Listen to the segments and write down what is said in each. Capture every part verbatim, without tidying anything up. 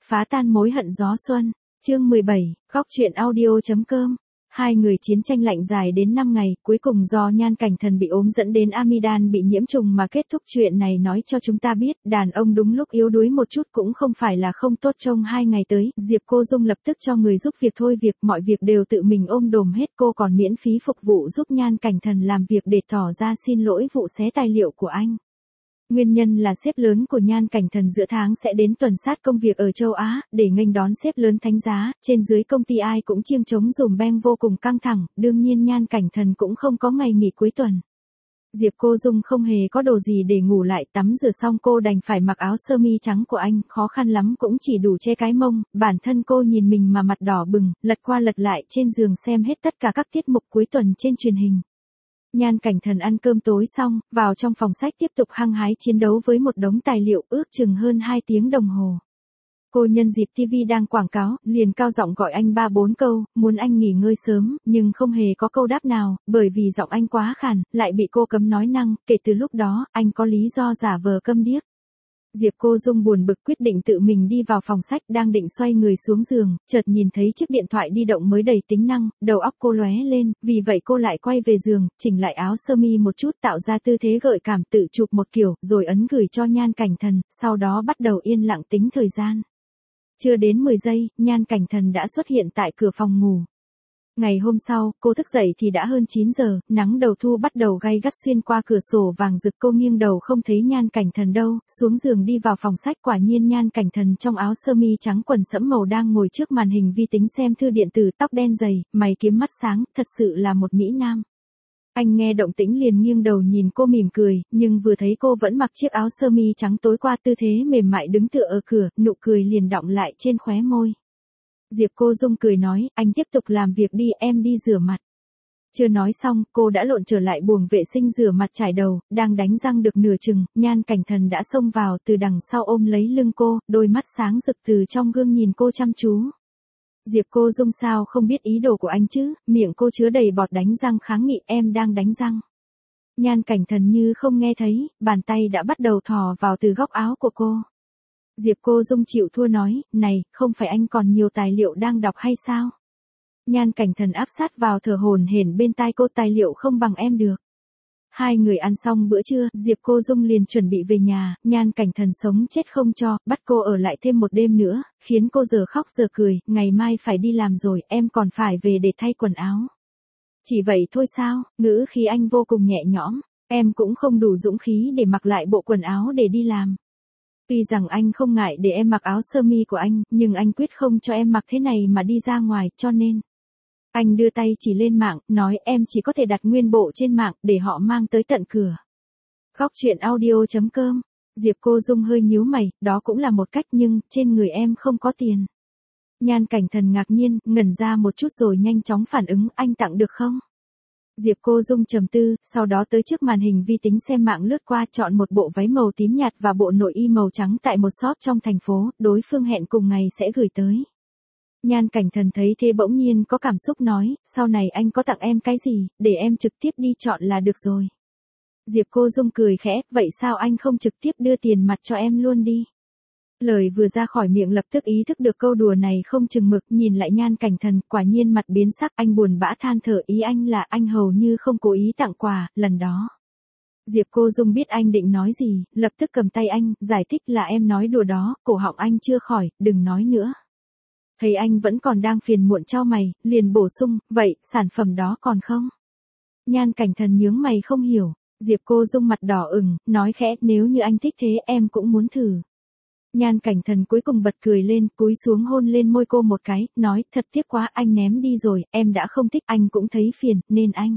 Phá tan mối hận gió xuân, chương mười bảy, góc truyện audio.com. Hai người chiến tranh lạnh dài đến năm ngày, cuối cùng do Nhan Cảnh Thần bị ốm dẫn đến amidan bị nhiễm trùng mà kết thúc. Chuyện này nói cho chúng ta biết, đàn ông đúng lúc yếu đuối một chút cũng không phải là không tốt. Trong hai ngày tới, Diệp Cô Dung lập tức cho người giúp việc thôi việc, mọi việc đều tự mình ôm đồm hết. Cô còn miễn phí phục vụ giúp Nhan Cảnh Thần làm việc để tỏ ra xin lỗi vụ xé tài liệu của anh. Nguyên nhân là sếp lớn của Nhan Cảnh Thần giữa tháng sẽ đến tuần sát công việc ở châu Á, để nghênh đón sếp lớn thánh giá, trên dưới công ty ai cũng chiêng trống dùm beng vô cùng căng thẳng, đương nhiên Nhan Cảnh Thần cũng không có ngày nghỉ cuối tuần. Diệp Cô Dung không hề có đồ gì để ngủ lại, tắm rửa xong cô đành phải mặc áo sơ mi trắng của anh, khó khăn lắm cũng chỉ đủ che cái mông, bản thân cô nhìn mình mà mặt đỏ bừng, lật qua lật lại trên giường xem hết tất cả các tiết mục cuối tuần trên truyền hình. Nhan Cảnh Thần ăn cơm tối xong, vào trong phòng sách tiếp tục hăng hái chiến đấu với một đống tài liệu ước chừng hơn hai tiếng đồng hồ. Cô nhân dịp ti vi đang quảng cáo, liền cao giọng gọi anh ba bốn câu, muốn anh nghỉ ngơi sớm, nhưng không hề có câu đáp nào, bởi vì giọng anh quá khàn, lại bị cô cấm nói năng, kể từ lúc đó, anh có lý do giả vờ câm điếc. Diệp Cô Dung buồn bực quyết định tự mình đi vào phòng sách, đang định xoay người xuống giường, chợt nhìn thấy chiếc điện thoại di động mới đầy tính năng, đầu óc cô lóe lên, vì vậy cô lại quay về giường, chỉnh lại áo sơ mi một chút tạo ra tư thế gợi cảm tự chụp một kiểu, rồi ấn gửi cho Nhan Cảnh Thần, sau đó bắt đầu yên lặng tính thời gian. Chưa đến mười giây, Nhan Cảnh Thần đã xuất hiện tại cửa phòng ngủ. Ngày hôm sau, cô thức dậy thì đã hơn chín giờ, nắng đầu thu bắt đầu gay gắt xuyên qua cửa sổ vàng rực. Cô nghiêng đầu không thấy Nhan Cảnh Thần đâu, xuống giường đi vào phòng sách, quả nhiên Nhan Cảnh Thần trong áo sơ mi trắng quần sẫm màu đang ngồi trước màn hình vi tính xem thư điện tử, tóc đen dày, mày kiếm mắt sáng, thật sự là một mỹ nam. Anh nghe động tĩnh liền nghiêng đầu nhìn cô mỉm cười, nhưng vừa thấy cô vẫn mặc chiếc áo sơ mi trắng tối qua tư thế mềm mại đứng tựa ở cửa, nụ cười liền đọng lại trên khóe môi. Diệp Cô Dung cười nói, anh tiếp tục làm việc đi, em đi rửa mặt. Chưa nói xong, cô đã lộn trở lại buồng vệ sinh rửa mặt trải đầu, đang đánh răng được nửa chừng, Nhan Cảnh Thần đã xông vào từ đằng sau ôm lấy lưng cô, đôi mắt sáng rực từ trong gương nhìn cô chăm chú. Diệp Cô Dung sao không biết ý đồ của anh chứ, miệng cô chứa đầy bọt đánh răng kháng nghị, em đang đánh răng. Nhan Cảnh Thần như không nghe thấy, bàn tay đã bắt đầu thò vào từ góc áo của cô. Diệp Cô Dung chịu thua nói, này, không phải anh còn nhiều tài liệu đang đọc hay sao? Nhan Cảnh Thần áp sát vào thở hổn hển bên tai cô, tài liệu không bằng em được. Hai người ăn xong bữa trưa, Diệp Cô Dung liền chuẩn bị về nhà, Nhan Cảnh Thần sống chết không cho, bắt cô ở lại thêm một đêm nữa, khiến cô giờ khóc giờ cười, ngày mai phải đi làm rồi, em còn phải về để thay quần áo. Chỉ vậy thôi sao, ngữ khí anh vô cùng nhẹ nhõm, em cũng không đủ dũng khí để mặc lại bộ quần áo để đi làm. Tuy rằng anh không ngại để em mặc áo sơ mi của anh, nhưng anh quyết không cho em mặc thế này mà đi ra ngoài, cho nên. Anh đưa tay chỉ lên mạng, nói em chỉ có thể đặt nguyên bộ trên mạng, để họ mang tới tận cửa. Góc truyện audio.com. Diệp Cô Dung hơi nhíu mày, đó cũng là một cách nhưng, trên người em không có tiền. Nhan Cảnh Thần ngạc nhiên, ngẩn ra một chút rồi nhanh chóng phản ứng, anh tặng được không? Diệp Cô Dung trầm tư, sau đó tới trước màn hình vi tính xem mạng lướt qua, chọn một bộ váy màu tím nhạt và bộ nội y màu trắng tại một shop trong thành phố, đối phương hẹn cùng ngày sẽ gửi tới. Nhan Cảnh Thần thấy thế bỗng nhiên có cảm xúc nói, sau này anh có tặng em cái gì, để em trực tiếp đi chọn là được rồi. Diệp Cô Dung cười khẽ, vậy sao anh không trực tiếp đưa tiền mặt cho em luôn đi? Lời vừa ra khỏi miệng lập tức ý thức được câu đùa này không chừng mực, nhìn lại Nhan Cảnh Thần, quả nhiên mặt biến sắc, anh buồn bã than thở, ý anh là anh hầu như không cố ý tặng quà, lần đó. Diệp Cô Dung biết anh định nói gì, lập tức cầm tay anh, giải thích là em nói đùa đó, cổ họng anh chưa khỏi, đừng nói nữa. Thấy anh vẫn còn đang phiền muộn chau mày, liền bổ sung, vậy, sản phẩm đó còn không? Nhan Cảnh Thần nhướng mày không hiểu, Diệp Cô Dung mặt đỏ ửng, nói khẽ, nếu như anh thích thế em cũng muốn thử. Nhan Cảnh Thần cuối cùng bật cười lên, cúi xuống hôn lên môi cô một cái, nói, thật tiếc quá, anh ném đi rồi, em đã không thích, anh cũng thấy phiền, nên anh.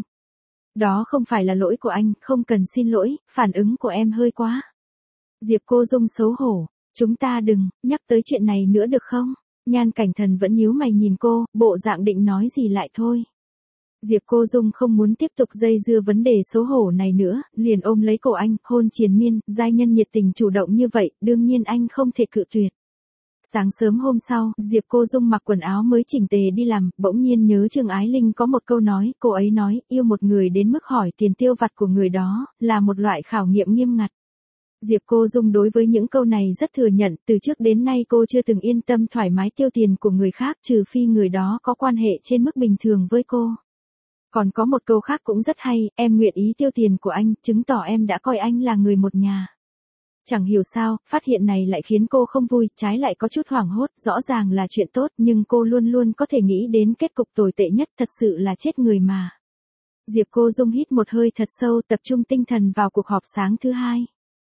Đó không phải là lỗi của anh, không cần xin lỗi, phản ứng của em hơi quá. Diệp Cô Dung xấu hổ, chúng ta đừng, nhắc tới chuyện này nữa được không? Nhan Cảnh Thần vẫn nhíu mày nhìn cô, bộ dạng định nói gì lại thôi. Diệp Cô Dung không muốn tiếp tục dây dưa vấn đề xấu hổ này nữa, liền ôm lấy cổ anh, hôn triền miên, giai nhân nhiệt tình chủ động như vậy, đương nhiên anh không thể cự tuyệt. Sáng sớm hôm sau, Diệp Cô Dung mặc quần áo mới chỉnh tề đi làm, bỗng nhiên nhớ Trương Ái Linh có một câu nói, cô ấy nói, yêu một người đến mức hỏi tiền tiêu vặt của người đó, là một loại khảo nghiệm nghiêm ngặt. Diệp Cô Dung đối với những câu này rất thừa nhận, từ trước đến nay cô chưa từng yên tâm thoải mái tiêu tiền của người khác trừ phi người đó có quan hệ trên mức bình thường với cô. Còn có một câu khác cũng rất hay, em nguyện ý tiêu tiền của anh, chứng tỏ em đã coi anh là người một nhà. Chẳng hiểu sao, phát hiện này lại khiến cô không vui, trái lại có chút hoảng hốt, rõ ràng là chuyện tốt nhưng cô luôn luôn có thể nghĩ đến kết cục tồi tệ nhất, thật sự là chết người mà. Diệp Cô Dung hít một hơi thật sâu, tập trung tinh thần vào cuộc họp sáng thứ hai.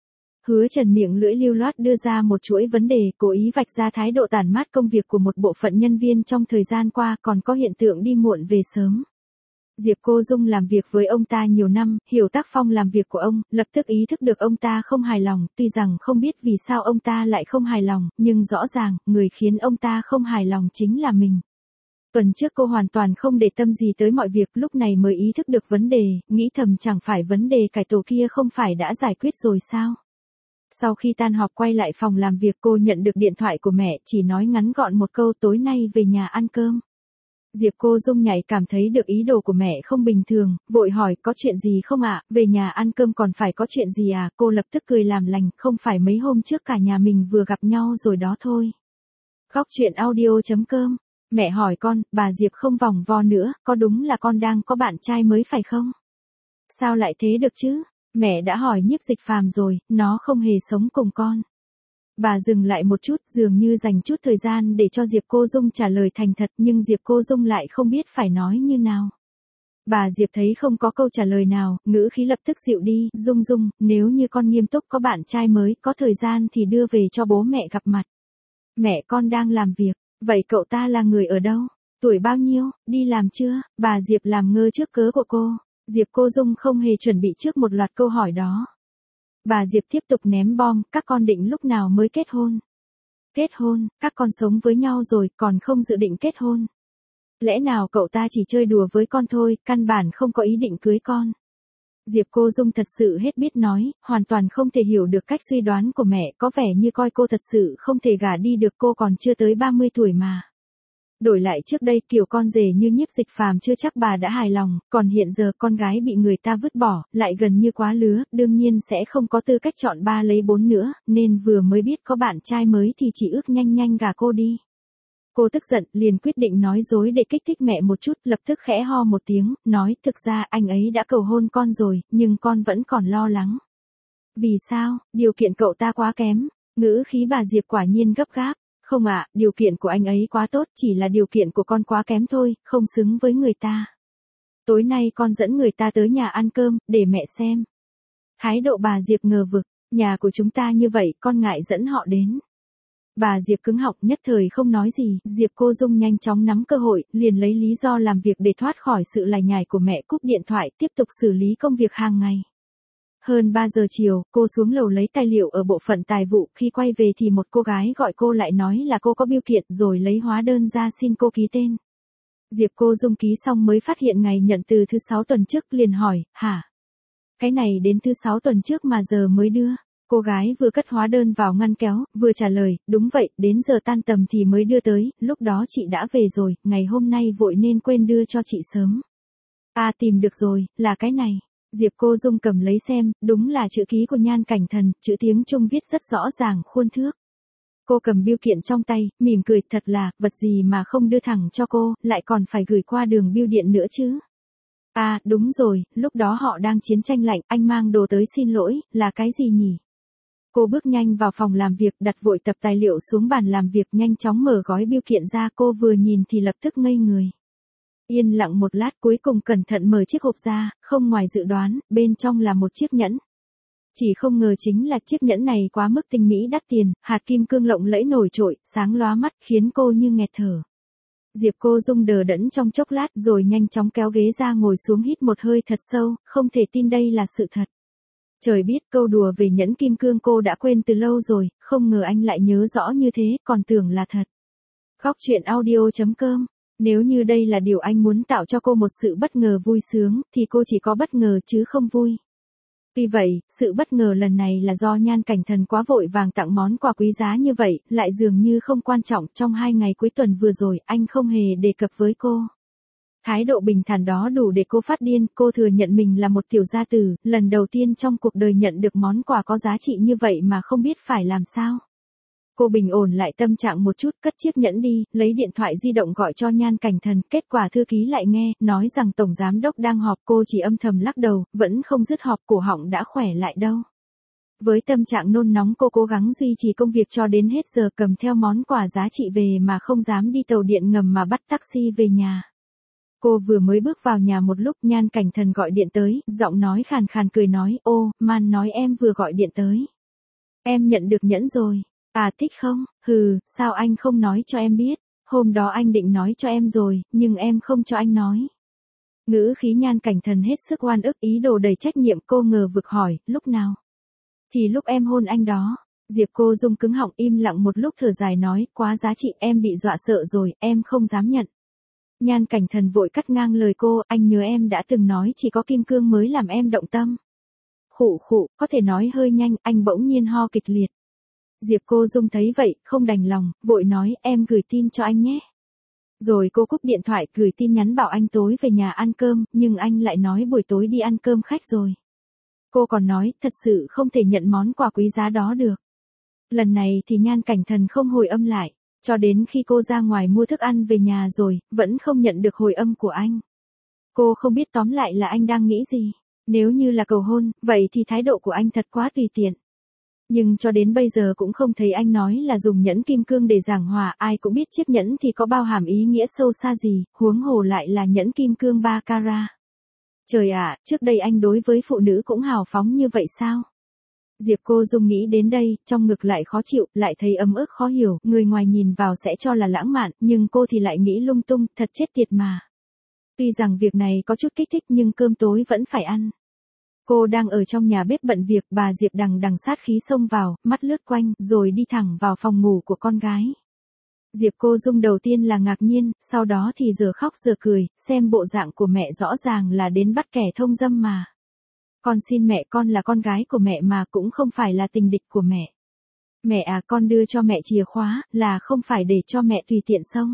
Hứa Trần miệng lưỡi lưu loát đưa ra một chuỗi vấn đề, cố ý vạch ra thái độ tản mát công việc của một bộ phận nhân viên trong thời gian qua, còn có hiện tượng đi muộn về sớm. Diệp Cô Dung làm việc với ông ta nhiều năm, hiểu tác phong làm việc của ông, lập tức ý thức được ông ta không hài lòng, tuy rằng không biết vì sao ông ta lại không hài lòng, nhưng rõ ràng, người khiến ông ta không hài lòng chính là mình. Tuần trước cô hoàn toàn không để tâm gì tới mọi việc, lúc này mới ý thức được vấn đề, nghĩ thầm chẳng phải vấn đề cải tổ kia không phải đã giải quyết rồi sao? Sau khi tan họp quay lại phòng làm việc, cô nhận được điện thoại của mẹ, chỉ nói ngắn gọn một câu tối nay về nhà ăn cơm. Diệp Cô Dung nhạy cảm thấy được ý đồ của mẹ không bình thường, vội hỏi có chuyện gì không ạ, về nhà ăn cơm còn phải có chuyện gì à, cô lập tức cười làm lành, không phải mấy hôm trước cả nhà mình vừa gặp nhau rồi đó thôi. Góc truyện audio chấm com, mẹ hỏi con, bà Diệp không vòng vo nữa, có đúng là con đang có bạn trai mới phải không? Sao lại thế được chứ, mẹ đã hỏi Nhiếp Dịch Phàm rồi, nó không hề sống cùng con. Bà dừng lại một chút, dường như dành chút thời gian để cho Diệp Cô Dung trả lời thành thật, nhưng Diệp Cô Dung lại không biết phải nói như nào. Bà Diệp thấy không có câu trả lời nào, ngữ khí lập tức dịu đi, Dung Dung, nếu như con nghiêm túc có bạn trai mới, có thời gian thì đưa về cho bố mẹ gặp mặt. Mẹ con đang làm việc, vậy cậu ta là người ở đâu? Tuổi bao nhiêu, đi làm chưa? Bà Diệp làm ngơ trước cớ của cô. Diệp Cô Dung không hề chuẩn bị trước một loạt câu hỏi đó. Bà Diệp tiếp tục ném bom, các con định lúc nào mới kết hôn? Kết hôn, các con sống với nhau rồi, còn không dự định kết hôn. Lẽ nào cậu ta chỉ chơi đùa với con thôi, căn bản không có ý định cưới con? Diệp Cô Dung thật sự hết biết nói, hoàn toàn không thể hiểu được cách suy đoán của mẹ, có vẻ như coi cô thật sự không thể gả đi được, cô còn chưa tới ba mươi tuổi mà. Đổi lại trước đây kiểu con rể như Nhiếp Dịch Phàm chưa chắc bà đã hài lòng, còn hiện giờ con gái bị người ta vứt bỏ, lại gần như quá lứa, đương nhiên sẽ không có tư cách chọn ba lấy bốn nữa, nên vừa mới biết có bạn trai mới thì chỉ ước nhanh nhanh gả cô đi. Cô tức giận, liền quyết định nói dối để kích thích mẹ một chút, lập tức khẽ ho một tiếng, nói thực ra anh ấy đã cầu hôn con rồi, nhưng con vẫn còn lo lắng. Vì sao, điều kiện cậu ta quá kém, ngữ khí bà Diệp quả nhiên gấp gáp. Không ạ, điều kiện của anh ấy quá tốt, chỉ là điều kiện của con quá kém thôi, không xứng với người ta. Tối nay con dẫn người ta tới nhà ăn cơm, để mẹ xem. Thái độ bà Diệp ngờ vực, nhà của chúng ta như vậy, con ngại dẫn họ đến. Bà Diệp cứng họng nhất thời không nói gì, Diệp Cô Dung nhanh chóng nắm cơ hội, liền lấy lý do làm việc để thoát khỏi sự lải nhải của mẹ, cúp điện thoại, tiếp tục xử lý công việc hàng ngày. Hơn ba giờ chiều, cô xuống lầu lấy tài liệu ở bộ phận tài vụ, khi quay về thì một cô gái gọi cô lại nói là cô có bill kiện rồi lấy hóa đơn ra xin cô ký tên. Diệp Cô Dung ký xong mới phát hiện ngày nhận từ thứ sáu tuần trước, liền hỏi, hả? Cái này đến thứ sáu tuần trước mà giờ mới đưa. Cô gái vừa cất hóa đơn vào ngăn kéo, vừa trả lời, đúng vậy, đến giờ tan tầm thì mới đưa tới, lúc đó chị đã về rồi, ngày hôm nay vội nên quên đưa cho chị sớm. À tìm được rồi, là cái này. Diệp Cô Dung cầm lấy xem, đúng là chữ ký của Nhan Cảnh Thần, chữ tiếng Trung viết rất rõ ràng, khuôn thước. Cô cầm bưu kiện trong tay, mỉm cười, thật là, vật gì mà không đưa thẳng cho cô, lại còn phải gửi qua đường bưu điện nữa chứ. À, đúng rồi, lúc đó họ đang chiến tranh lạnh, anh mang đồ tới xin lỗi, là cái gì nhỉ? Cô bước nhanh vào phòng làm việc, đặt vội tập tài liệu xuống bàn làm việc, nhanh chóng mở gói bưu kiện ra, cô vừa nhìn thì lập tức ngây người. Yên lặng một lát, cuối cùng cẩn thận mở chiếc hộp ra, không ngoài dự đoán, bên trong là một chiếc nhẫn. Chỉ không ngờ chính là chiếc nhẫn này quá mức tinh mỹ đắt tiền, hạt kim cương lộng lẫy nổi trội, sáng lóa mắt, khiến cô như nghẹt thở. Diệp Cô Dung đờ đẫn trong chốc lát rồi nhanh chóng kéo ghế ra ngồi xuống, hít một hơi thật sâu, không thể tin đây là sự thật. Trời biết, câu đùa về nhẫn kim cương cô đã quên từ lâu rồi, không ngờ anh lại nhớ rõ như thế, còn tưởng là thật. Góc truyện audio chấm com. Nếu như đây là điều anh muốn tạo cho cô một sự bất ngờ vui sướng, thì cô chỉ có bất ngờ chứ không vui. Tuy vậy, sự bất ngờ lần này là do Nhan Cảnh Thần quá vội vàng tặng món quà quý giá như vậy, lại dường như không quan trọng. Trong hai ngày cuối tuần vừa rồi, anh không hề đề cập với cô. Thái độ bình thản đó đủ để cô phát điên, cô thừa nhận mình là một tiểu gia tử, lần đầu tiên trong cuộc đời nhận được món quà có giá trị như vậy mà không biết phải làm sao. Cô bình ổn lại tâm trạng một chút, cất chiếc nhẫn đi, lấy điện thoại di động gọi cho Nhan Cảnh Thần, kết quả thư ký lại nghe, nói rằng tổng giám đốc đang họp, cô chỉ âm thầm lắc đầu, vẫn không dứt họp, cổ họng đã khỏe lại đâu. Với tâm trạng nôn nóng cô cố gắng duy trì công việc cho đến hết giờ, cầm theo món quà giá trị về mà không dám đi tàu điện ngầm mà bắt taxi về nhà. Cô vừa mới bước vào nhà một lúc, Nhan Cảnh Thần gọi điện tới, giọng nói khàn khàn cười nói, ô, Man nói em vừa gọi điện tới. Em nhận được nhẫn rồi. À thích không? Hừ, sao anh không nói cho em biết? Hôm đó anh định nói cho em rồi, nhưng em không cho anh nói. Ngữ khí Nhan Cảnh Thần hết sức oan ức, ý đồ đầy trách nhiệm, cô ngờ vực hỏi, lúc nào? Thì lúc em hôn anh đó. Diệp Cô Dung cứng họng im lặng một lúc thở dài nói, quá giá trị, em bị dọa sợ rồi, em không dám nhận. Nhan Cảnh Thần vội cắt ngang lời cô, anh nhớ em đã từng nói chỉ có kim cương mới làm em động tâm. Khụ khụ, có thể nói hơi nhanh, anh bỗng nhiên ho kịch liệt. Diệp Cô Dung thấy vậy, không đành lòng, vội nói, em gửi tin cho anh nhé. Rồi cô cúp điện thoại, gửi tin nhắn bảo anh tối về nhà ăn cơm, nhưng anh lại nói buổi tối đi ăn cơm khách rồi. Cô còn nói, thật sự không thể nhận món quà quý giá đó được. Lần này thì Nhan Cảnh Thần không hồi âm lại, cho đến khi cô ra ngoài mua thức ăn về nhà rồi, vẫn không nhận được hồi âm của anh. Cô không biết tóm lại là anh đang nghĩ gì. Nếu như là cầu hôn, vậy thì thái độ của anh thật quá tùy tiện. Nhưng cho đến bây giờ cũng không thấy anh nói là dùng nhẫn kim cương để giảng hòa, ai cũng biết chiếc nhẫn thì có bao hàm ý nghĩa sâu xa gì, huống hồ lại là nhẫn kim cương ba carat. Trời ạ, trước đây anh đối với phụ nữ cũng hào phóng như vậy sao? Diệp Cô Dung nghĩ đến đây, trong ngực lại khó chịu, lại thấy ấm ức khó hiểu, người ngoài nhìn vào sẽ cho là lãng mạn, nhưng cô thì lại nghĩ lung tung, thật chết tiệt mà. Tuy rằng việc này có chút kích thích nhưng cơm tối vẫn phải ăn. Cô đang ở trong nhà bếp bận việc, bà Diệp đằng đằng sát khí xông vào, mắt lướt quanh, rồi đi thẳng vào phòng ngủ của con gái. Diệp Cô Dung đầu tiên là ngạc nhiên, sau đó thì giờ khóc giờ cười, xem bộ dạng của mẹ rõ ràng là đến bắt kẻ thông dâm mà. Con xin mẹ, con là con gái của mẹ mà, cũng không phải là tình địch của mẹ. Mẹ à, con đưa cho mẹ chìa khóa, là không phải để cho mẹ tùy tiện xông.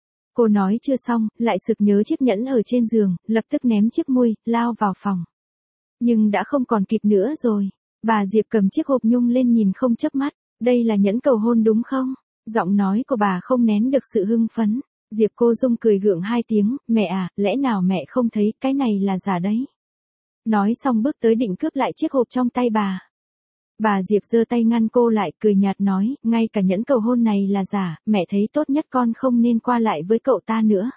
Cô nói chưa xong, lại sực nhớ chiếc nhẫn ở trên giường, lập tức ném chiếc muôi, lao vào phòng. Nhưng đã không còn kịp nữa rồi. Bà Diệp cầm chiếc hộp nhung lên nhìn không chớp mắt. Đây là nhẫn cầu hôn đúng không? Giọng nói của bà không nén được sự hưng phấn. Diệp Cô Dung cười gượng hai tiếng, mẹ à, lẽ nào mẹ không thấy cái này là giả đấy? Nói xong bước tới định cướp lại chiếc hộp trong tay bà. Bà Diệp giơ tay ngăn cô lại, cười nhạt nói, ngay cả nhẫn cầu hôn này là giả, mẹ thấy tốt nhất con không nên qua lại với cậu ta nữa.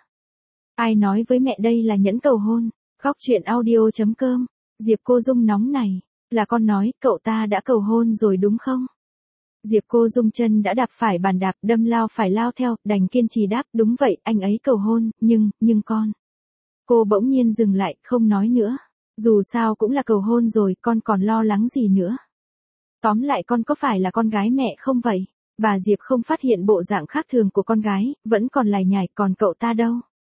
Ai nói với mẹ đây là nhẫn cầu hôn? Góc truyện audio chấm com. Diệp Cô Dung nóng này, là con nói, cậu ta đã cầu hôn rồi đúng không? Diệp Cô Dung chân đã đạp phải bàn đạp, đâm lao phải lao theo, đành kiên trì đáp, đúng vậy, anh ấy cầu hôn, nhưng, nhưng con. Cô bỗng nhiên dừng lại, không nói nữa. Dù sao cũng là cầu hôn rồi, con còn lo lắng gì nữa. Tóm lại con có phải là con gái mẹ không vậy? Bà Diệp không phát hiện bộ dạng khác thường của con gái, vẫn còn lải nhải, còn cậu ta đâu?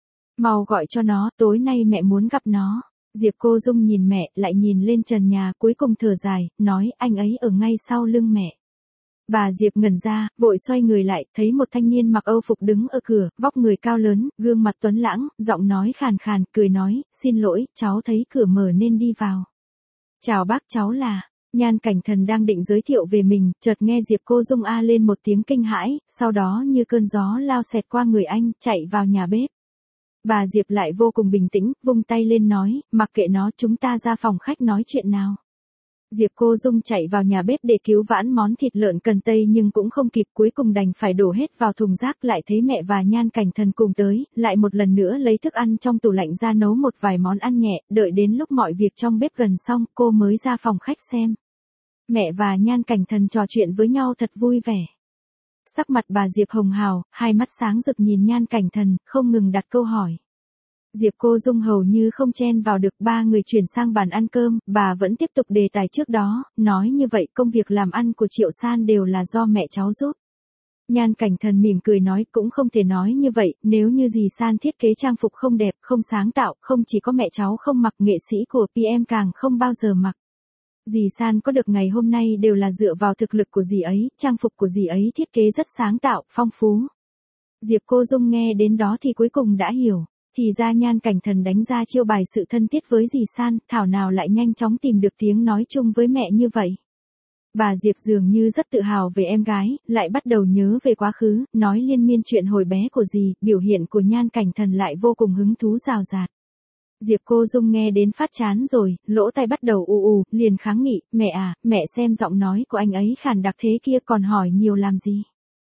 Mau gọi cho nó, tối nay mẹ muốn gặp nó. Diệp Cô Dung nhìn mẹ, lại nhìn lên trần nhà, cuối cùng thở dài, nói, anh ấy ở ngay sau lưng mẹ. Bà Diệp ngẩn ra, vội xoay người lại, thấy một thanh niên mặc âu phục đứng ở cửa, vóc người cao lớn, gương mặt tuấn lãng, giọng nói khàn khàn, cười nói, xin lỗi, cháu thấy cửa mở nên đi vào. Chào bác, cháu là... Nhan Cảnh Thần đang định giới thiệu về mình, chợt nghe Diệp Cô Dung a lên một tiếng kinh hãi, sau đó như cơn gió lao xẹt qua người anh, chạy vào nhà bếp. Bà Diệp lại vô cùng bình tĩnh, vung tay lên nói, mặc kệ nó, chúng ta ra phòng khách nói chuyện nào. Diệp Cô Dung chạy vào nhà bếp để cứu vãn món thịt lợn cần tây nhưng cũng không kịp, cuối cùng đành phải đổ hết vào thùng rác, lại thấy mẹ và Nhan Cảnh Thần cùng tới, lại một lần nữa lấy thức ăn trong tủ lạnh ra nấu một vài món ăn nhẹ, đợi đến lúc mọi việc trong bếp gần xong, cô mới ra phòng khách xem. Mẹ và Nhan Cảnh Thần trò chuyện với nhau thật vui vẻ. Sắc mặt bà Diệp hồng hào, hai mắt sáng rực nhìn Nhan Cảnh Thần, không ngừng đặt câu hỏi. Diệp Cô Dung hầu như không chen vào được, ba người chuyển sang bàn ăn cơm, bà vẫn tiếp tục đề tài trước đó, nói như vậy công việc làm ăn của Triệu San đều là do mẹ cháu giúp. Nhan Cảnh Thần mỉm cười nói, cũng không thể nói như vậy, nếu như dì San thiết kế trang phục không đẹp, không sáng tạo, không chỉ có mẹ cháu không mặc, nghệ sĩ của pê em càng không bao giờ mặc. Dì San có được ngày hôm nay đều là dựa vào thực lực của dì ấy, trang phục của dì ấy thiết kế rất sáng tạo, phong phú. Diệp Cô Dung nghe đến đó thì cuối cùng đã hiểu. Thì ra Nhan Cảnh Thần đánh ra chiêu bài sự thân thiết với dì San, thảo nào lại nhanh chóng tìm được tiếng nói chung với mẹ như vậy. Bà Diệp dường như rất tự hào về em gái, lại bắt đầu nhớ về quá khứ, nói liên miên chuyện hồi bé của dì, biểu hiện của Nhan Cảnh Thần lại vô cùng hứng thú rào rạt. Diệp Cô Dung nghe đến phát chán rồi, lỗ tai bắt đầu ù ù, liền kháng nghị, mẹ à, mẹ xem giọng nói của anh ấy khàn đặc thế kia còn hỏi nhiều làm gì.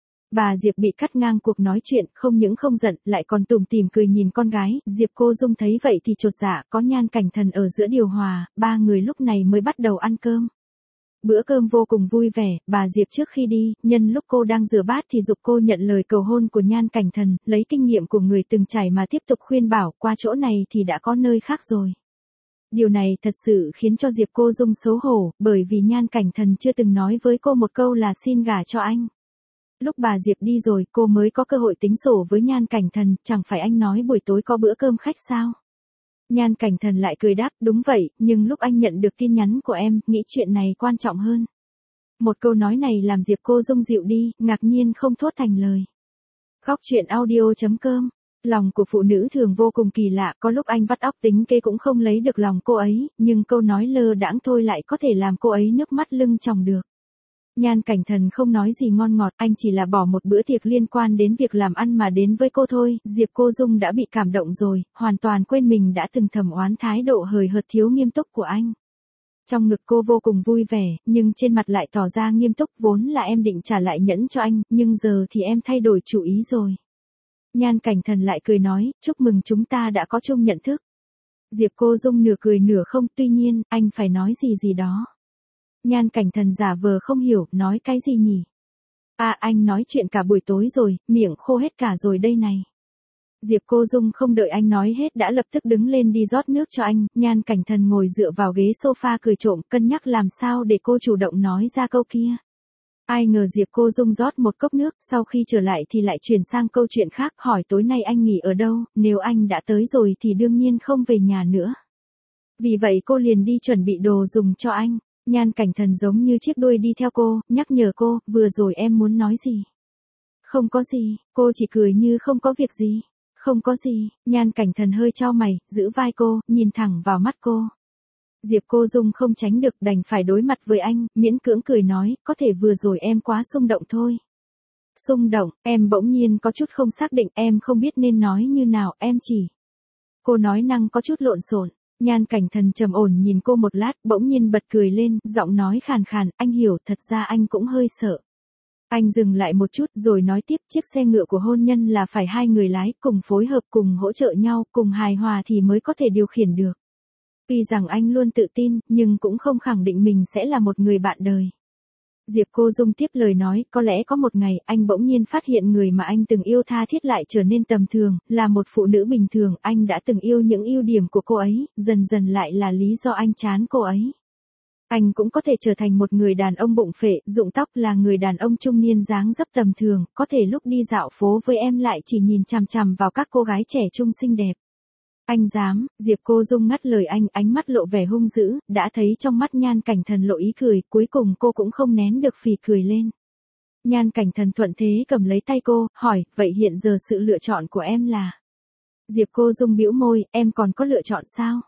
Bà Diệp bị cắt ngang cuộc nói chuyện, không những không giận, lại còn tủm tỉm cười nhìn con gái, Diệp Cô Dung thấy vậy thì chột dạ, có Nhan Cảnh Thần ở giữa điều hòa, ba người lúc này mới bắt đầu ăn cơm. Bữa cơm vô cùng vui vẻ, bà Diệp trước khi đi, nhân lúc cô đang rửa bát thì giục cô nhận lời cầu hôn của Nhan Cảnh Thần, lấy kinh nghiệm của người từng trải mà tiếp tục khuyên bảo, qua chỗ này thì đã có nơi khác rồi. Điều này thật sự khiến cho Diệp Cô Dung xấu hổ, bởi vì Nhan Cảnh Thần chưa từng nói với cô một câu là xin gả cho anh. Lúc bà Diệp đi rồi, cô mới có cơ hội tính sổ với Nhan Cảnh Thần, chẳng phải anh nói buổi tối có bữa cơm khách sao? Nhan Cảnh Thần lại cười đáp, đúng vậy, nhưng lúc anh nhận được tin nhắn của em, nghĩ chuyện này quan trọng hơn. Một câu nói này làm Diệp Cô Dung dịu đi, ngạc nhiên không thốt thành lời. Góc truyện audio chấm com. Lòng của phụ nữ thường vô cùng kỳ lạ, có lúc anh vắt óc tính kế cũng không lấy được lòng cô ấy, nhưng câu nói lơ đãng thôi lại có thể làm cô ấy nước mắt lưng tròng được. Nhan Cảnh Thần không nói gì ngon ngọt, anh chỉ là bỏ một bữa tiệc liên quan đến việc làm ăn mà đến với cô thôi, Diệp Cô Dung đã bị cảm động rồi, hoàn toàn quên mình đã từng thầm oán thái độ hời hợt thiếu nghiêm túc của anh. Trong ngực cô vô cùng vui vẻ, nhưng trên mặt lại tỏ ra nghiêm túc, vốn là em định trả lại nhẫn cho anh, nhưng giờ thì em thay đổi chủ ý rồi. Nhan Cảnh Thần lại cười nói, chúc mừng chúng ta đã có chung nhận thức. Diệp Cô Dung nửa cười nửa không, tuy nhiên, anh phải nói gì gì đó. Nhan Cảnh Thần giả vờ không hiểu, nói cái gì nhỉ? À, anh nói chuyện cả buổi tối rồi, miệng khô hết cả rồi đây này. Diệp Cô Dung không đợi anh nói hết đã lập tức đứng lên đi rót nước cho anh, Nhan Cảnh Thần ngồi dựa vào ghế sofa cười trộm, cân nhắc làm sao để cô chủ động nói ra câu kia. Ai ngờ Diệp Cô Dung rót một cốc nước, sau khi trở lại thì lại chuyển sang câu chuyện khác, hỏi tối nay anh nghỉ ở đâu, nếu anh đã tới rồi thì đương nhiên không về nhà nữa. Vì vậy cô liền đi chuẩn bị đồ dùng cho anh. Nhan Cảnh Thần giống như chiếc đuôi đi theo cô, nhắc nhở cô, vừa rồi em muốn nói gì? Không có gì, cô chỉ cười như không có việc gì. Không có gì, Nhan Cảnh Thần hơi chau mày, giữ vai cô, nhìn thẳng vào mắt cô. Diệp Cô Dung không tránh được, đành phải đối mặt với anh, miễn cưỡng cười nói, có thể vừa rồi em quá xung động thôi. Xung động, em bỗng nhiên có chút không xác định, em không biết nên nói như nào, em chỉ. Cô nói năng có chút lộn xộn. Nhan Cảnh Thần trầm ổn nhìn cô một lát, bỗng nhiên bật cười lên, giọng nói khàn khàn, anh hiểu, thật ra anh cũng hơi sợ. Anh dừng lại một chút rồi nói tiếp, chiếc xe ngựa của hôn nhân là phải hai người lái, cùng phối hợp, cùng hỗ trợ nhau, cùng hài hòa thì mới có thể điều khiển được. Tuy rằng anh luôn tự tin, nhưng cũng không khẳng định mình sẽ là một người bạn đời. Diệp Cô Dung tiếp lời nói, có lẽ có một ngày, anh bỗng nhiên phát hiện người mà anh từng yêu tha thiết lại trở nên tầm thường, là một phụ nữ bình thường, anh đã từng yêu những ưu điểm của cô ấy, dần dần lại là lý do anh chán cô ấy. Anh cũng có thể trở thành một người đàn ông bụng phệ, rụng tóc, là người đàn ông trung niên dáng dấp tầm thường, có thể lúc đi dạo phố với em lại chỉ nhìn chằm chằm vào các cô gái trẻ trung xinh đẹp. Anh dám, Diệp Cô Dung ngắt lời anh, ánh mắt lộ vẻ hung dữ, đã thấy trong mắt Nhan Cảnh Thần lộ ý cười, cuối cùng cô cũng không nén được phì cười lên. Nhan Cảnh Thần thuận thế cầm lấy tay cô, hỏi, vậy hiện giờ sự lựa chọn của em là? Diệp Cô Dung bĩu môi, em còn có lựa chọn sao?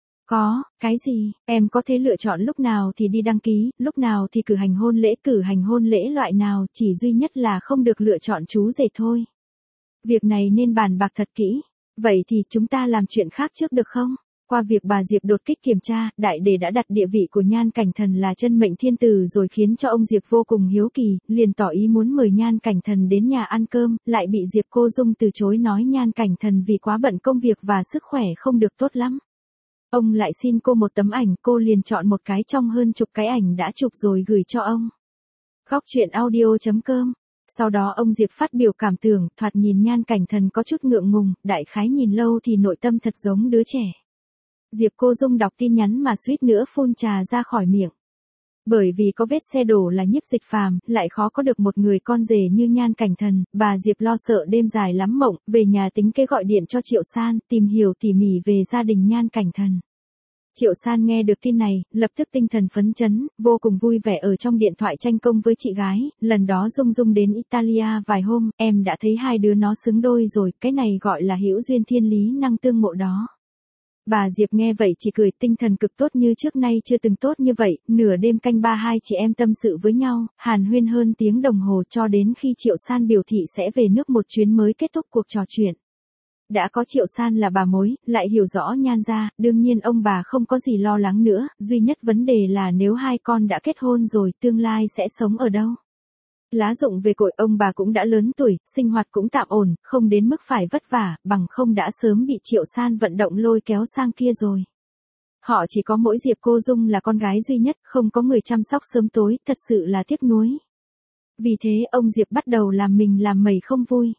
Có, cái gì, em có thể lựa chọn lúc nào thì đi đăng ký, lúc nào thì cử hành hôn lễ, cử hành hôn lễ loại nào, chỉ duy nhất là không được lựa chọn chú rể thôi. Việc này nên bàn bạc thật kỹ. Vậy thì chúng ta làm chuyện khác trước được không? Qua việc bà Diệp đột kích kiểm tra, đại đệ đã đặt địa vị của Nhan Cảnh Thần là chân mệnh thiên tử rồi, khiến cho ông Diệp vô cùng hiếu kỳ, liền tỏ ý muốn mời Nhan Cảnh Thần đến nhà ăn cơm, lại bị Diệp Cô Dung từ chối, nói Nhan Cảnh Thần vì quá bận công việc và sức khỏe không được tốt lắm. Ông lại xin cô một tấm ảnh, cô liền chọn một cái trong hơn chục cái ảnh đã chụp rồi gửi cho ông. Góc truyện audio chấm com. Sau đó ông Diệp phát biểu cảm tưởng, thoạt nhìn Nhan Cảnh Thần có chút ngượng ngùng, đại khái nhìn lâu thì nội tâm thật giống đứa trẻ. Diệp Cô Dung đọc tin nhắn mà suýt nữa phun trà ra khỏi miệng. Bởi vì có vết xe đổ là Nhiếp Dịch Phàm, lại khó có được một người con rể như Nhan Cảnh Thần, bà Diệp lo sợ đêm dài lắm mộng, về nhà tính kế gọi điện cho Triệu San, tìm hiểu tỉ mỉ về gia đình Nhan Cảnh Thần. Triệu San nghe được tin này, lập tức tinh thần phấn chấn, vô cùng vui vẻ ở trong điện thoại tranh công với chị gái, lần đó Dung Dung đến Italia vài hôm, em đã thấy hai đứa nó xứng đôi rồi, cái này gọi là hữu duyên thiên lý năng tương ngộ đó. Bà Diệp nghe vậy chỉ cười, tinh thần cực tốt như trước nay chưa từng tốt như vậy, nửa đêm canh ba hai chị em tâm sự với nhau, hàn huyên hơn tiếng đồng hồ cho đến khi Triệu San biểu thị sẽ về nước một chuyến mới kết thúc cuộc trò chuyện. Đã có Triệu San là bà mối, lại hiểu rõ Nhan gia, đương nhiên ông bà không có gì lo lắng nữa, duy nhất vấn đề là nếu hai con đã kết hôn rồi, tương lai sẽ sống ở đâu. Lá dụng về cội, ông bà cũng đã lớn tuổi, sinh hoạt cũng tạm ổn, không đến mức phải vất vả, bằng không đã sớm bị Triệu San vận động lôi kéo sang kia rồi. Họ chỉ có mỗi Diệp Cô Dung là con gái duy nhất, không có người chăm sóc sớm tối, thật sự là tiếc nuối. Vì thế ông Diệp bắt đầu làm mình làm mẩy không vui.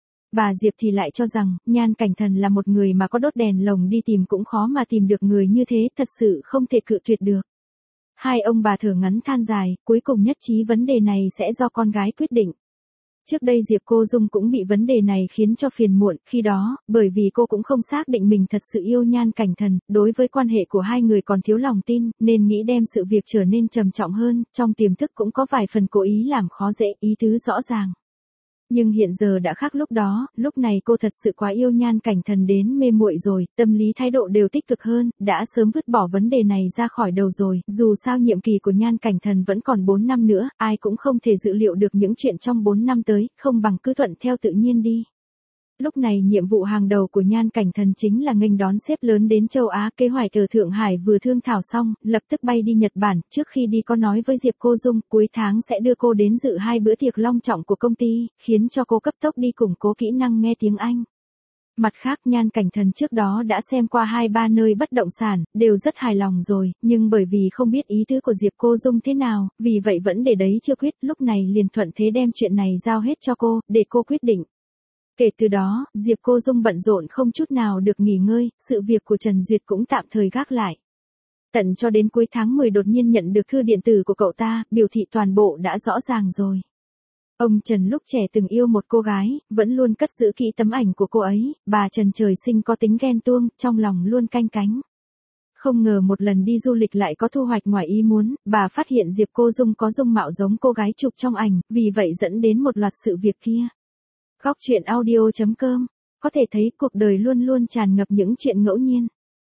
Bà Diệp thì lại cho rằng, Nhan Cảnh Thần là một người mà có đốt đèn lồng đi tìm cũng khó mà tìm được người như thế, thật sự không thể cự tuyệt được. Hai ông bà thở ngắn than dài, cuối cùng nhất trí vấn đề này sẽ do con gái quyết định. Trước đây Diệp Cô Dung cũng bị vấn đề này khiến cho phiền muộn, khi đó, bởi vì cô cũng không xác định mình thật sự yêu Nhan Cảnh Thần, đối với quan hệ của hai người còn thiếu lòng tin, nên nghĩ đem sự việc trở nên trầm trọng hơn, trong tiềm thức cũng có vài phần cố ý làm khó dễ, ý tứ rõ ràng. Nhưng hiện giờ đã khác lúc đó, lúc này cô thật sự quá yêu Nhan Cảnh Thần đến mê muội rồi, tâm lý thái độ đều tích cực hơn, đã sớm vứt bỏ vấn đề này ra khỏi đầu rồi, dù sao nhiệm kỳ của Nhan Cảnh Thần vẫn còn bốn năm nữa, ai cũng không thể dự liệu được những chuyện trong bốn năm tới, không bằng cứ thuận theo tự nhiên đi. Lúc này nhiệm vụ hàng đầu của Nhan Cảnh Thần chính là nghênh đón sếp lớn đến châu Á, kế hoạch ở Thượng Hải vừa thương thảo xong, lập tức bay đi Nhật Bản, trước khi đi có nói với Diệp Cô Dung, cuối tháng sẽ đưa cô đến dự hai bữa tiệc long trọng của công ty, khiến cho cô cấp tốc đi củng cố kỹ năng nghe tiếng Anh. Mặt khác Nhan Cảnh Thần trước đó đã xem qua hai ba nơi bất động sản, đều rất hài lòng rồi, nhưng bởi vì không biết ý tứ của Diệp Cô Dung thế nào, vì vậy vẫn để đấy chưa quyết, lúc này liền thuận thế đem chuyện này giao hết cho cô, để cô quyết định. Kể từ đó, Diệp Cô Dung bận rộn không chút nào được nghỉ ngơi, sự việc của Trần Duyệt cũng tạm thời gác lại. Tận cho đến cuối tháng mười đột nhiên nhận được thư điện tử của cậu ta, biểu thị toàn bộ đã rõ ràng rồi. Ông Trần lúc trẻ từng yêu một cô gái, vẫn luôn cất giữ kỹ tấm ảnh của cô ấy, bà Trần trời sinh có tính ghen tuông, trong lòng luôn canh cánh. Không ngờ một lần đi du lịch lại có thu hoạch ngoài ý muốn, bà phát hiện Diệp Cô Dung có dung mạo giống cô gái chụp trong ảnh, vì vậy dẫn đến một loạt sự việc kia. Góc truyện audio chấm com, có thể thấy cuộc đời luôn luôn tràn ngập những chuyện ngẫu nhiên.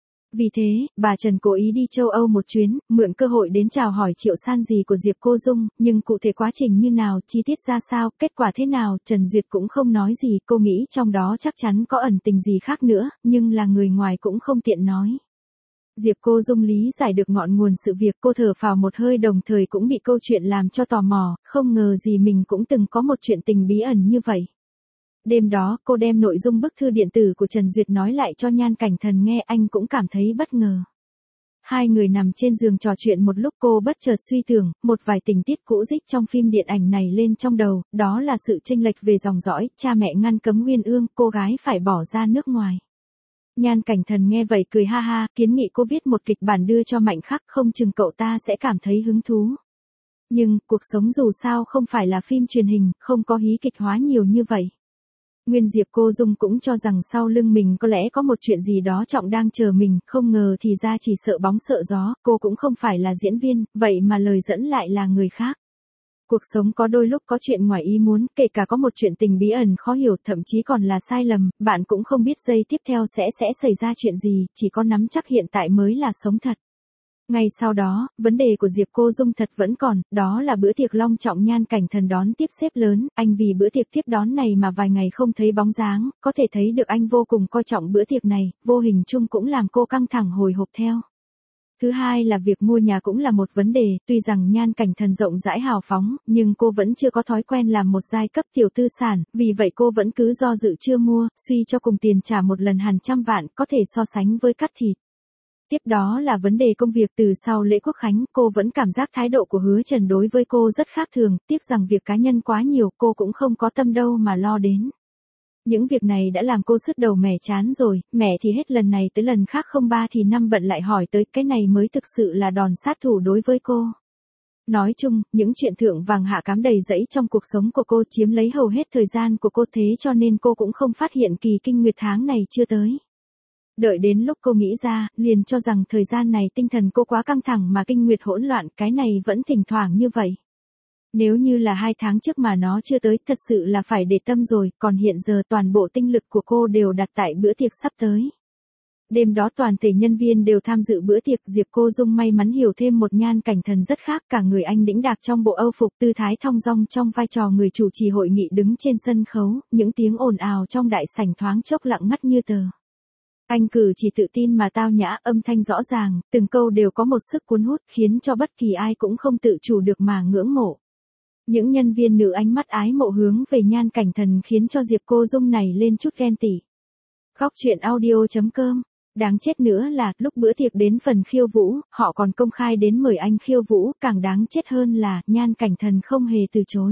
Vì thế, bà Trần cố ý đi châu Âu một chuyến, mượn cơ hội đến chào hỏi Triệu San gì của Diệp Cô Dung, nhưng cụ thể quá trình như nào, chi tiết ra sao, kết quả thế nào, Trần Duyệt cũng không nói gì, cô nghĩ trong đó chắc chắn có ẩn tình gì khác nữa, nhưng là người ngoài cũng không tiện nói. Diệp Cô Dung lý giải được ngọn nguồn sự việc, cô thở phào một hơi, đồng thời cũng bị câu chuyện làm cho tò mò, không ngờ gì mình cũng từng có một chuyện tình bí ẩn như vậy. Đêm đó, cô đem nội dung bức thư điện tử của Trần Duyệt nói lại cho Nhan Cảnh Thần nghe, anh cũng cảm thấy bất ngờ. Hai người nằm trên giường trò chuyện một lúc, cô bất chợt suy tưởng, một vài tình tiết cũ dích trong phim điện ảnh này lên trong đầu, đó là sự chênh lệch về dòng dõi, cha mẹ ngăn cấm uyên ương, cô gái phải bỏ ra nước ngoài. Nhan Cảnh Thần nghe vậy cười ha ha, kiến nghị cô viết một kịch bản đưa cho Mạnh Khắc, không chừng cậu ta sẽ cảm thấy hứng thú. Nhưng, cuộc sống dù sao không phải là phim truyền hình, không có hí kịch hóa nhiều như vậy. Nguyên Diệp Cô Dung cũng cho rằng sau lưng mình có lẽ có một chuyện gì đó trọng đang chờ mình, không ngờ thì ra chỉ sợ bóng sợ gió, cô cũng không phải là diễn viên, vậy mà lời dẫn lại là người khác. Cuộc sống có đôi lúc có chuyện ngoài ý muốn, kể cả có một chuyện tình bí ẩn khó hiểu, thậm chí còn là sai lầm, bạn cũng không biết giây tiếp theo sẽ sẽ xảy ra chuyện gì, chỉ có nắm chắc hiện tại mới là sống thật. Ngay sau đó, vấn đề của Diệp Cô Dung thật vẫn còn, đó là bữa tiệc long trọng Nhan Cảnh Thần đón tiếp sếp lớn, anh vì bữa tiệc tiếp đón này mà vài ngày không thấy bóng dáng, có thể thấy được anh vô cùng coi trọng bữa tiệc này, vô hình chung cũng làm cô căng thẳng hồi hộp theo. Thứ hai là việc mua nhà cũng là một vấn đề, tuy rằng Nhan Cảnh Thần rộng rãi hào phóng, nhưng cô vẫn chưa có thói quen làm một giai cấp tiểu tư sản, vì vậy cô vẫn cứ do dự chưa mua, suy cho cùng tiền trả một lần hàng trăm vạn, có thể so sánh với cắt thịt. Tiếp đó là vấn đề công việc, từ sau lễ Quốc Khánh, cô vẫn cảm giác thái độ của Hứa Trần đối với cô rất khác thường, tiếc rằng việc cá nhân quá nhiều, cô cũng không có tâm đâu mà lo đến. Những việc này đã làm cô sứt đầu mẻ chán rồi, mẹ thì hết lần này tới lần khác không ba thì năm bận lại hỏi tới, cái này mới thực sự là đòn sát thủ đối với cô. Nói chung, những chuyện thượng vàng hạ cám đầy rẫy trong cuộc sống của cô chiếm lấy hầu hết thời gian của cô, thế cho nên cô cũng không phát hiện kỳ kinh nguyệt tháng này chưa tới. Đợi đến lúc cô nghĩ ra, liền cho rằng thời gian này tinh thần cô quá căng thẳng mà kinh nguyệt hỗn loạn, cái này vẫn thỉnh thoảng như vậy. Nếu như là hai tháng trước mà nó chưa tới, thật sự là phải để tâm rồi, còn hiện giờ toàn bộ tinh lực của cô đều đặt tại bữa tiệc sắp tới. Đêm đó toàn thể nhân viên đều tham dự bữa tiệc, Diệp Cô Dung may mắn hiểu thêm một Nhan Cảnh Thần rất khác, cả người anh đĩnh đạc trong bộ âu phục, tư thái thong dong trong vai trò người chủ trì hội nghị đứng trên sân khấu, những tiếng ồn ào trong đại sảnh thoáng chốc lặng ngắt như tờ. Anh cử chỉ tự tin mà tao nhã, âm thanh rõ ràng, từng câu đều có một sức cuốn hút, khiến cho bất kỳ ai cũng không tự chủ được mà ngưỡng mộ. Những nhân viên nữ ánh mắt ái mộ hướng về Nhan Cảnh Thần khiến cho Diệp Cô Dung này lên chút ghen tị. Góc truyện audio chấm com. Đáng chết nữa là, lúc bữa tiệc đến phần khiêu vũ, họ còn công khai đến mời anh khiêu vũ, càng đáng chết hơn là, Nhan Cảnh Thần không hề từ chối.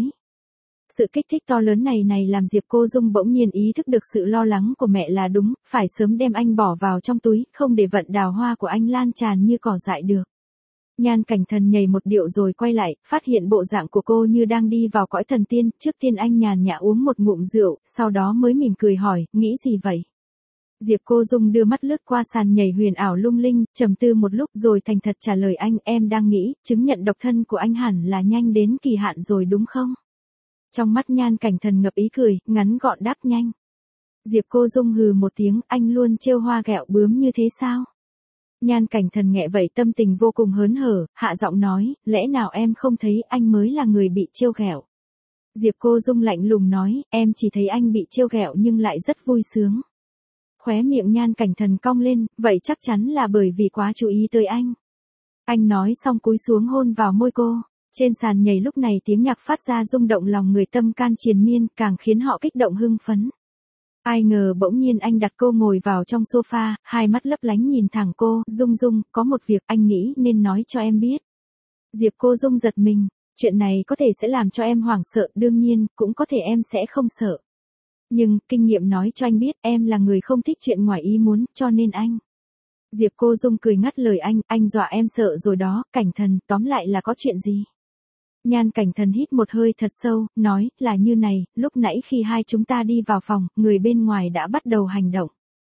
Sự kích thích to lớn này này làm Diệp Cô Dung bỗng nhiên ý thức được sự lo lắng của mẹ là đúng, phải sớm đem anh bỏ vào trong túi, không để vận đào hoa của anh lan tràn như cỏ dại được. Nhan Cảnh Thần nhảy một điệu rồi quay lại, phát hiện bộ dạng của cô như đang đi vào cõi thần tiên, trước tiên anh nhàn nhã uống một ngụm rượu, sau đó mới mỉm cười hỏi, nghĩ gì vậy? Diệp Cô Dung đưa mắt lướt qua sàn nhảy huyền ảo lung linh, trầm tư một lúc rồi thành thật trả lời anh, em đang nghĩ, chứng nhận độc thân của anh hẳn là nhanh đến kỳ hạn rồi đúng không? Trong mắt Nhan Cảnh Thần ngập ý cười, ngắn gọn đáp nhanh. Diệp Cô Dung hừ một tiếng, anh luôn trêu hoa ghẹo bướm như thế sao? Nhan Cảnh Thần nghe vậy tâm tình vô cùng hớn hở, hạ giọng nói, lẽ nào em không thấy anh mới là người bị trêu ghẹo? Diệp Cô Dung lạnh lùng nói, em chỉ thấy anh bị trêu ghẹo nhưng lại rất vui sướng. Khóe miệng Nhan Cảnh Thần cong lên, vậy chắc chắn là bởi vì quá chú ý tới anh. Anh nói xong cúi xuống hôn vào môi cô. Trên sàn nhảy lúc này tiếng nhạc phát ra rung động lòng người, tâm can triền miên, càng khiến họ kích động hưng phấn. Ai ngờ bỗng nhiên anh đặt cô ngồi vào trong sofa, hai mắt lấp lánh nhìn thẳng cô, Dung Dung, có một việc anh nghĩ nên nói cho em biết. Diệp Cô Dung giật mình, chuyện này có thể sẽ làm cho em hoảng sợ, đương nhiên, cũng có thể em sẽ không sợ. Nhưng, kinh nghiệm nói cho anh biết, em là người không thích chuyện ngoài ý muốn, cho nên anh. Diệp Cô Dung cười ngắt lời anh, anh dọa em sợ rồi đó, Cảnh Thần, tóm lại là có chuyện gì? Nhan Cảnh Thần hít một hơi thật sâu, nói, là như này, lúc nãy khi hai chúng ta đi vào phòng, người bên ngoài đã bắt đầu hành động.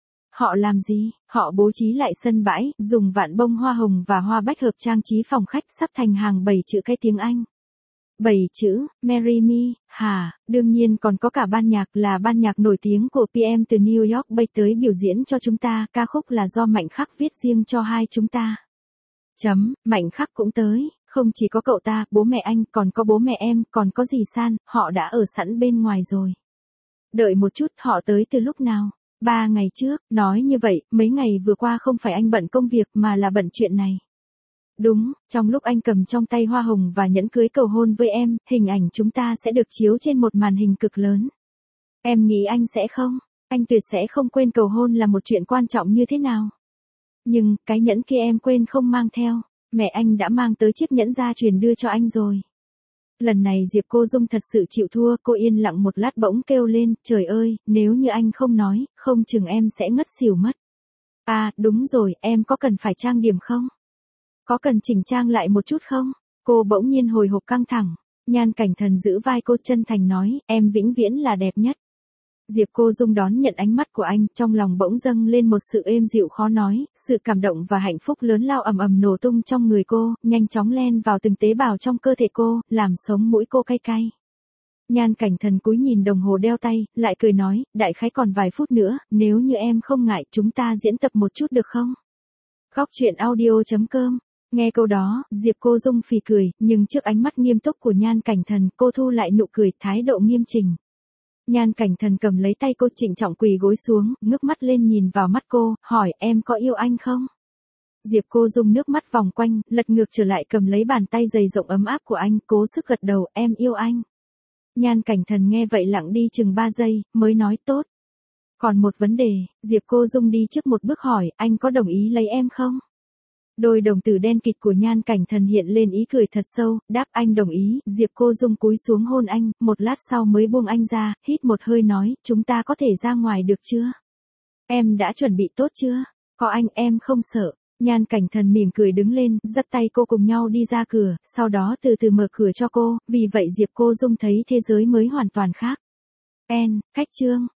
Họ làm gì? Họ bố trí lại sân bãi, dùng vạn bông hoa hồng và hoa bách hợp trang trí phòng khách, sắp thành hàng bảy chữ cái tiếng Anh. Bảy chữ, Marry Me, hả, đương nhiên còn có cả ban nhạc, là ban nhạc nổi tiếng của pê em từ New York bay tới biểu diễn cho chúng ta, ca khúc là do Mạnh Khắc viết riêng cho hai chúng ta. Chấm, Mạnh Khắc cũng tới, không chỉ có cậu ta, bố mẹ anh, còn có bố mẹ em, còn có dì San, họ đã ở sẵn bên ngoài rồi. Đợi một chút, họ tới từ lúc nào? Ba ngày trước, nói như vậy, mấy ngày vừa qua không phải anh bận công việc mà là bận chuyện này. Đúng, trong lúc anh cầm trong tay hoa hồng và nhẫn cưới cầu hôn với em, hình ảnh chúng ta sẽ được chiếu trên một màn hình cực lớn. Em nghĩ anh sẽ không? Anh tuyệt sẽ không quên cầu hôn là một chuyện quan trọng như thế nào. Nhưng, cái nhẫn kia em quên không mang theo. Mẹ anh đã mang tới chiếc nhẫn gia truyền đưa cho anh rồi. Lần này Diệp Cô Dung thật sự chịu thua, cô yên lặng một lát bỗng kêu lên, trời ơi, nếu như anh không nói, không chừng em sẽ ngất xỉu mất. À, đúng rồi, em có cần phải trang điểm không? Có cần chỉnh trang lại một chút không? Cô bỗng nhiên hồi hộp căng thẳng. Nhan Cảnh Thần giữ vai cô chân thành nói, em vĩnh viễn là đẹp nhất. Diệp Cô Dung đón nhận ánh mắt của anh, trong lòng bỗng dâng lên một sự êm dịu khó nói, sự cảm động và hạnh phúc lớn lao ầm ầm nổ tung trong người cô, nhanh chóng len vào từng tế bào trong cơ thể cô, làm sống mũi cô cay cay. Nhan Cảnh Thần cúi nhìn đồng hồ đeo tay, lại cười nói, đại khái còn vài phút nữa, nếu như em không ngại, chúng ta diễn tập một chút được không? Góc truyện audio chấm com. Nghe câu đó, Diệp Cô Dung phì cười, nhưng trước ánh mắt nghiêm túc của Nhan Cảnh Thần, cô thu lại nụ cười, thái độ nghiêm chỉnh. Nhan Cảnh Thần cầm lấy tay cô trịnh trọng quỳ gối xuống, ngước mắt lên nhìn vào mắt cô, hỏi em có yêu anh không? Diệp Cô Dung nước mắt vòng quanh, lật ngược trở lại cầm lấy bàn tay dày rộng ấm áp của anh, cố sức gật đầu, em yêu anh. Nhan Cảnh Thần nghe vậy lặng đi chừng ba giây, mới nói tốt. Còn một vấn đề, Diệp Cô Dung đi trước một bước hỏi, anh có đồng ý lấy em không? Đôi đồng tử đen kịt của Nhan Cảnh Thần hiện lên ý cười thật sâu, đáp anh đồng ý, Diệp Cô Dung cúi xuống hôn anh, một lát sau mới buông anh ra, hít một hơi nói, chúng ta có thể ra ngoài được chưa? Em đã chuẩn bị tốt chưa? Có anh em không sợ. Nhan Cảnh Thần mỉm cười đứng lên, dắt tay cô cùng nhau đi ra cửa, sau đó từ từ mở cửa cho cô, vì vậy Diệp Cô Dung thấy thế giới mới hoàn toàn khác. En, khách trương.